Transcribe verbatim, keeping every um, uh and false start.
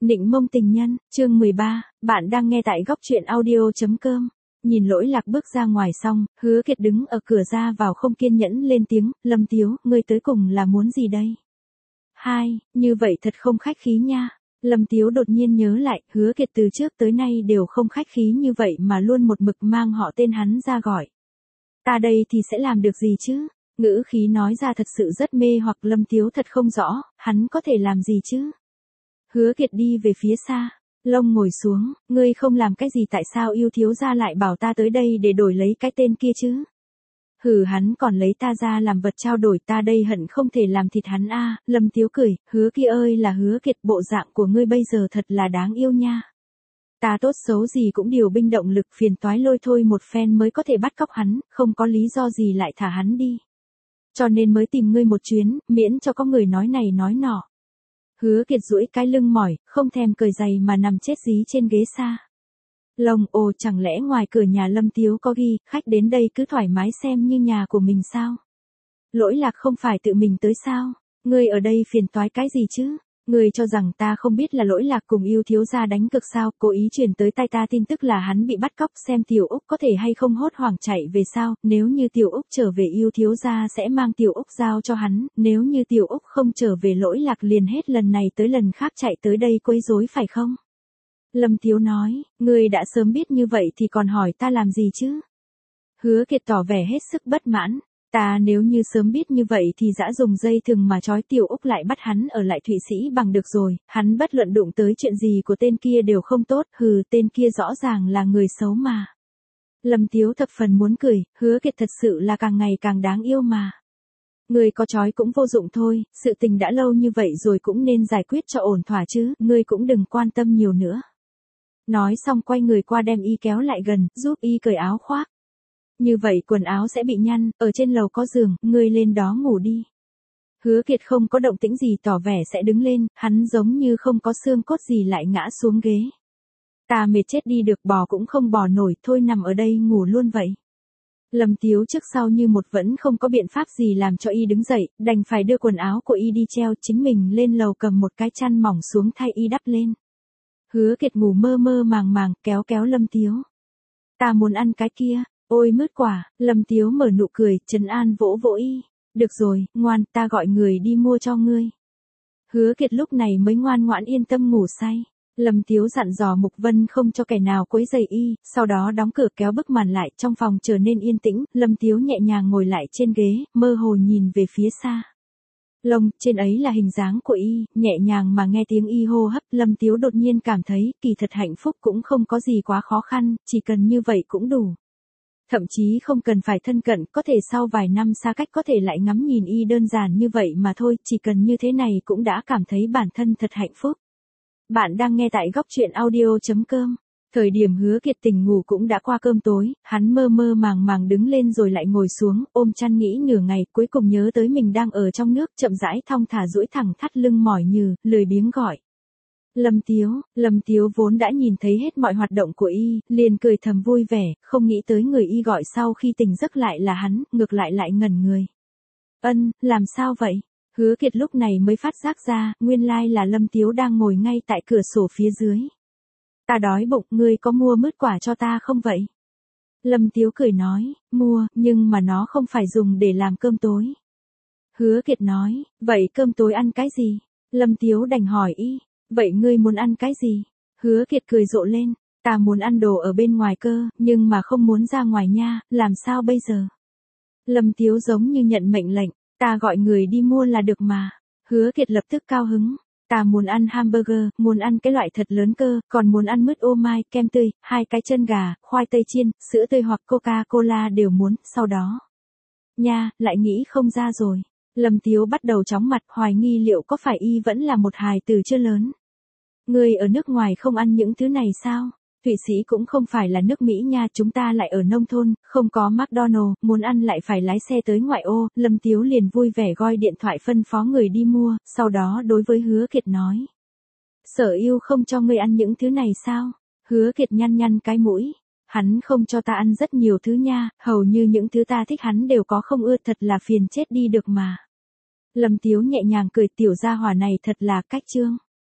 Nịnh mông tình nhân, chương mười ba, bạn đang nghe tại góc truyện audio.com. Nhìn Lỗi Lạc bước ra ngoài xong, Hứa Kiệt đứng ở cửa ra vào không kiên nhẫn lên tiếng, Lâm Tiếu, ngươi tới cùng là muốn gì đây? Hai, như vậy thật không khách khí nha. Lâm Tiếu đột nhiên nhớ lại, Hứa Kiệt từ trước tới nay đều không khách khí như vậy mà luôn một mực mang họ tên hắn ra gọi. Ta đây thì sẽ làm được gì chứ? Ngữ khí nói ra thật sự rất mê hoặc Lâm Tiếu thật không rõ, hắn có thể làm gì chứ? Hứa Kiệt đi về phía xa, Lông ngồi xuống, ngươi không làm cái gì tại sao yêu thiếu gia lại bảo ta tới đây để đổi lấy cái tên kia chứ? Hừ, hắn còn lấy ta ra làm vật trao đổi, ta đây hận không thể làm thịt hắn a. À. Lâm Tiếu cười, Hứa kia ơi là Hứa Kiệt, bộ dạng của ngươi bây giờ thật là đáng yêu nha. Ta tốt xấu gì cũng điều binh động lực, phiền toái lôi thôi một phen mới có thể bắt cóc hắn, không có lý do gì lại thả hắn đi. Cho nên mới tìm ngươi một chuyến, miễn cho có người nói này nói nọ. Hứa Kiệt duỗi cái lưng mỏi, không thèm cởi giày mà nằm chết dí trên ghế xa. Lông, ồ, chẳng lẽ ngoài cửa nhà Lâm Tiếu có ghi, khách đến đây cứ thoải mái xem như nhà của mình sao? Lỗi Lạc không phải tự mình tới sao? Ngươi ở đây phiền toái cái gì chứ? Ngươi cho rằng ta không biết là Lỗi Lạc cùng yêu thiếu gia đánh cực sao? Cố ý truyền tới tai ta tin tức là hắn bị bắt cóc, xem Tiểu Úc có thể hay không hốt hoảng chạy về sao? Nếu như Tiểu Úc trở về yêu thiếu gia sẽ mang Tiểu Úc giao cho hắn, nếu như Tiểu Úc không trở về Lỗi Lạc liền hết lần này tới lần khác chạy tới đây quấy rối phải không? Lâm Tiếu nói, ngươi đã sớm biết như vậy thì còn hỏi ta làm gì chứ? Hứa Kiệt tỏ vẻ hết sức bất mãn. Ta nếu như sớm biết như vậy thì dã dùng dây thừng mà trói Tiểu Úc lại bắt hắn ở lại Thụy Sĩ bằng được rồi, hắn bất luận đụng tới chuyện gì của tên kia đều không tốt, hừ, tên kia rõ ràng là người xấu mà. Lâm Tiếu thập phần muốn cười, Hứa Kiệt thật sự là càng ngày càng đáng yêu mà. Ngươi có trói cũng vô dụng thôi, sự tình đã lâu như vậy rồi cũng nên giải quyết cho ổn thỏa chứ, ngươi cũng đừng quan tâm nhiều nữa. Nói xong quay người qua đem y kéo lại gần, giúp y cởi áo khoác. Như vậy quần áo sẽ bị nhăn, ở trên lầu có giường, ngươi lên đó ngủ đi. Hứa Kiệt không có động tĩnh gì tỏ vẻ sẽ đứng lên, hắn giống như không có xương cốt gì lại ngã xuống ghế. Ta mệt chết đi được, bò cũng không bò nổi, thôi nằm ở đây ngủ luôn vậy. Lâm Tiếu trước sau như một vẫn không có biện pháp gì làm cho y đứng dậy, đành phải đưa quần áo của y đi treo, chính mình lên lầu cầm một cái chăn mỏng xuống thay y đắp lên. Hứa Kiệt ngủ mơ mơ màng màng, kéo kéo Lâm Tiếu. Ta muốn ăn cái kia, ôi mứt quả, Lâm Tiếu mở nụ cười, trấn an vỗ vỗ y. Được rồi, ngoan, ta gọi người đi mua cho ngươi. Hứa Kiệt lúc này mới ngoan ngoãn yên tâm ngủ say. Lâm Tiếu dặn dò Mục Vân không cho kẻ nào quấy rầy y, sau đó đóng cửa kéo bức màn lại, trong phòng trở nên yên tĩnh, Lâm Tiếu nhẹ nhàng ngồi lại trên ghế, mơ hồ nhìn về phía xa. Lông, trên ấy là hình dáng của y, nhẹ nhàng mà nghe tiếng y hô hấp, Lâm Tiếu đột nhiên cảm thấy, kỳ thật hạnh phúc cũng không có gì quá khó khăn, chỉ cần như vậy cũng đủ. Thậm chí không cần phải thân cận, có thể sau vài năm xa cách có thể lại ngắm nhìn y đơn giản như vậy mà thôi, chỉ cần như thế này cũng đã cảm thấy bản thân thật hạnh phúc. Bạn đang nghe tại góc truyện audio.com. Thời điểm Hứa Kiệt tỉnh ngủ cũng đã qua cơm tối, hắn mơ mơ màng màng đứng lên rồi lại ngồi xuống, ôm chăn nghĩ nửa ngày, cuối cùng nhớ tới mình đang ở trong nước, chậm rãi thong thả duỗi thẳng thắt lưng mỏi nhừ, lười biếng gọi. Lâm Tiếu, Lâm Tiếu vốn đã nhìn thấy hết mọi hoạt động của y, liền cười thầm vui vẻ, không nghĩ tới người y gọi sau khi tỉnh giấc lại là hắn, ngược lại lại ngẩn người. Ân, làm sao vậy? Hứa Kiệt lúc này mới phát giác ra, nguyên lai là Lâm Tiếu đang ngồi ngay tại cửa sổ phía dưới. Ta đói bụng, ngươi có mua mứt quả cho ta không vậy? Lâm Tiếu cười nói, mua, nhưng mà nó không phải dùng để làm cơm tối. Hứa Kiệt nói, vậy cơm tối ăn cái gì? Lâm Tiếu đành hỏi y, vậy ngươi muốn ăn cái gì? Hứa Kiệt cười rộ lên, ta muốn ăn đồ ở bên ngoài cơ, nhưng mà không muốn ra ngoài nha, làm sao bây giờ? Lâm Tiếu giống như nhận mệnh lệnh, ta gọi người đi mua là được mà. Hứa Kiệt lập tức cao hứng. Ta muốn ăn hamburger, muốn ăn cái loại thật lớn cơ, còn muốn ăn mứt ô mai, kem tươi, hai cái chân gà, khoai tây chiên, sữa tươi hoặc Coca-Cola đều muốn, sau đó. Nha, lại nghĩ không ra rồi. Lâm Tiếu bắt đầu chóng mặt, hoài nghi liệu có phải y vẫn là một hài tử chưa lớn. Người ở nước ngoài không ăn những thứ này sao? Thụy Sĩ cũng không phải là nước Mỹ nha, chúng ta lại ở nông thôn, không có McDonald's, muốn ăn lại phải lái xe tới ngoại ô, Lâm Tiếu liền vui vẻ gọi điện thoại phân phó người đi mua, sau đó đối với Hứa Kiệt nói. Sở yêu không cho ngươi ăn những thứ này sao? Hứa Kiệt nhăn nhăn cái mũi. Hắn không cho ta ăn rất nhiều thứ nha, hầu như những thứ ta thích hắn đều có không ưa, thật là phiền chết đi được mà. Lâm Tiếu nhẹ nhàng cười, tiểu gia hỏa này thật là cách trương.